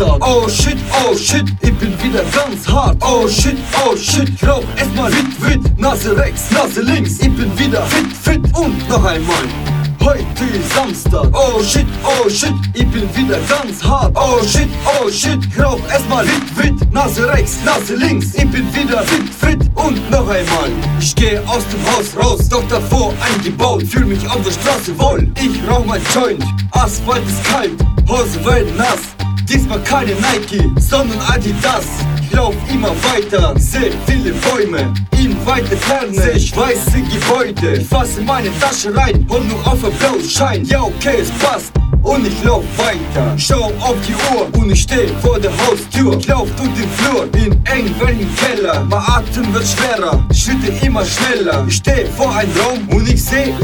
Samstag. Oh shit, ich bin wieder ganz hart. Oh shit, ich rauch erstmal Wit, Nase rechts, Nase links. Ich bin wieder fit und noch einmal. Heute ist Samstag. Oh shit, ich bin wieder ganz hart. Oh shit, ich rauch erstmal Wit, Nase rechts, Nase links. Ich bin wieder fit und noch einmal. Ich geh aus dem Haus raus, doch davor eingebaut. Fühl mich auf der Straße wohl. Ich rauch mein Joint, Asphalt ist kalt, Hose werden nass. Diesmal keine Nike, sondern Adidas. Ich lauf immer weiter, seh viele Bäume. In weite Ferne seh ich weiße Gebäude. Ich fasse meine Tasche rein und nur auf ein blaues Schein. Ja okay, es passt und ich lauf weiter. Schau auf die Uhr und ich steh vor der Haustür. Ich lauf durch den Flur in engwelligen Keller. Mein Atem wird schwerer, Schritte immer schneller. Ich steh vor einem Raum und ich seh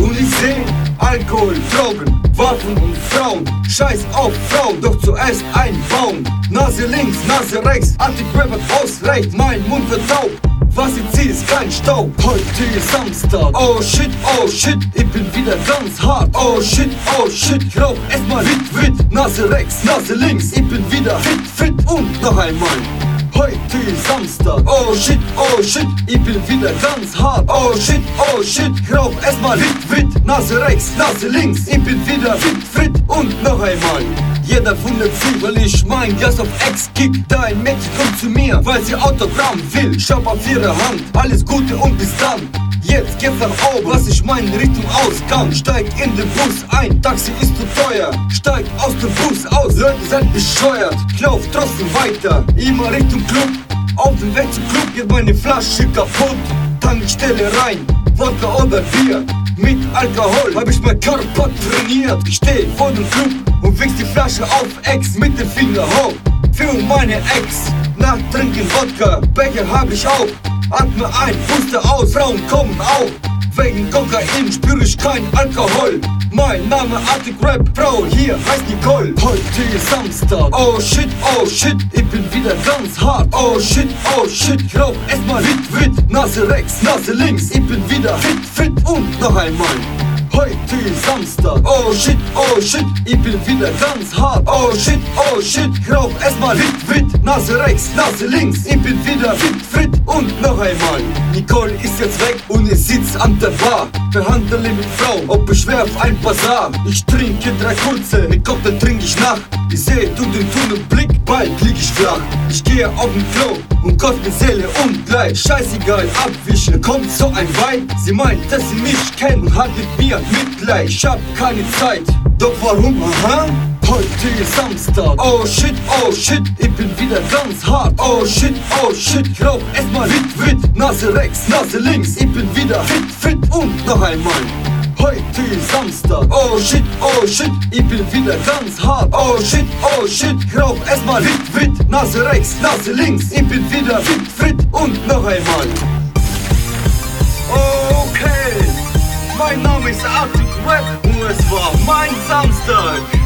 Alkohol, Drogen, Waffen und Frauen. Scheiß auf Frauen, doch zuerst ein Baum. Nase links, Nase rechts, Anti-Grabbert ausreicht, mein Mund wird taub. Was ich zieh ist kein Staub. Heute ist Samstag. Oh shit, ich bin wieder ganz hart. Oh shit, ich rauch erstmal Wit, Nase rechts, Nase links. Ich bin wieder fit und noch einmal. Heute ist Samstag. Oh shit, ich bin wieder ganz hart. Oh shit, ich rauch erstmal Wit, Nase rechts, Nase links. Ich bin wieder fit und noch einmal. Jeder wundert sich, weil ich mein Gas auf Ex kick. Da ein Mädchen kommt zu mir, weil sie Autogramm will. Schau auf ihre Hand, alles Gute und bis dann. Jetzt geht's nach oben, lass ich meine Richtung Ausgang. Steig in den Bus ein, Taxi ist zu teuer. Steig aus dem Bus aus, Leute seid bescheuert. Ich lauf trotzdem weiter, immer Richtung Club. Auf dem Weg zum Club geht meine Flasche kaputt. Tankstelle rein, Wodka oder Bier. Mit Alkohol hab ich mein Körper trainiert. Ich steh vor dem Club und wichs die Flasche auf Ex mit dem Finger hoch. Für meine Ex, nach Trinken Wodka, Becher hab ich auch. Atme ein, puste aus, Frauen kommen auch. Wegen Kokain spür ich kein Alkohol. Mein Name Arctic-Rap, Frau hier heißt Nicole. Heute ist Samstag. Oh shit, ich bin wieder ganz hart. Oh shit, ich rauch erstmal Wit, Nase rechts, Nase links. Ich bin wieder fit und noch einmal. Heute ist Samstag. Oh shit, ich bin wieder ganz hart. Oh shit, ich rauch erstmal Wit, Nase rechts, Nase links. Ich bin wieder fit und noch einmal. Nicole ist jetzt weg und ich sitz an der Bar. Verhandle mit Frau, ob ich werf ein Bazar. Ich trinke 3 kurze, mit Cocktail trink ich nach. Ich sehe durch den Tunnelblick, bald lieg ich flach. Ich gehe auf den Klo und kotzt mit Seele und Leid. Scheißegal, abwischen, kommt so ein Wein. Sie meint, dass sie mich kennt und hat mit mir Mitleid. Ich hab keine Zeit, doch warum, aha? Heute ist Samstag. Oh shit, ich bin wieder ganz hart. Oh shit, ich rauch erstmal Wit, Nase rechts, Nase links. Ich bin wieder fit und noch einmal. Heute ist Samstag. Oh shit, ich bin wieder ganz hart. Oh shit, ich rauch erstmal Wit, Nase rechts, Nase links. Ich bin wieder fit und noch einmal. Okay, mein Name ist Arctic-Rap und es war mein Samstag.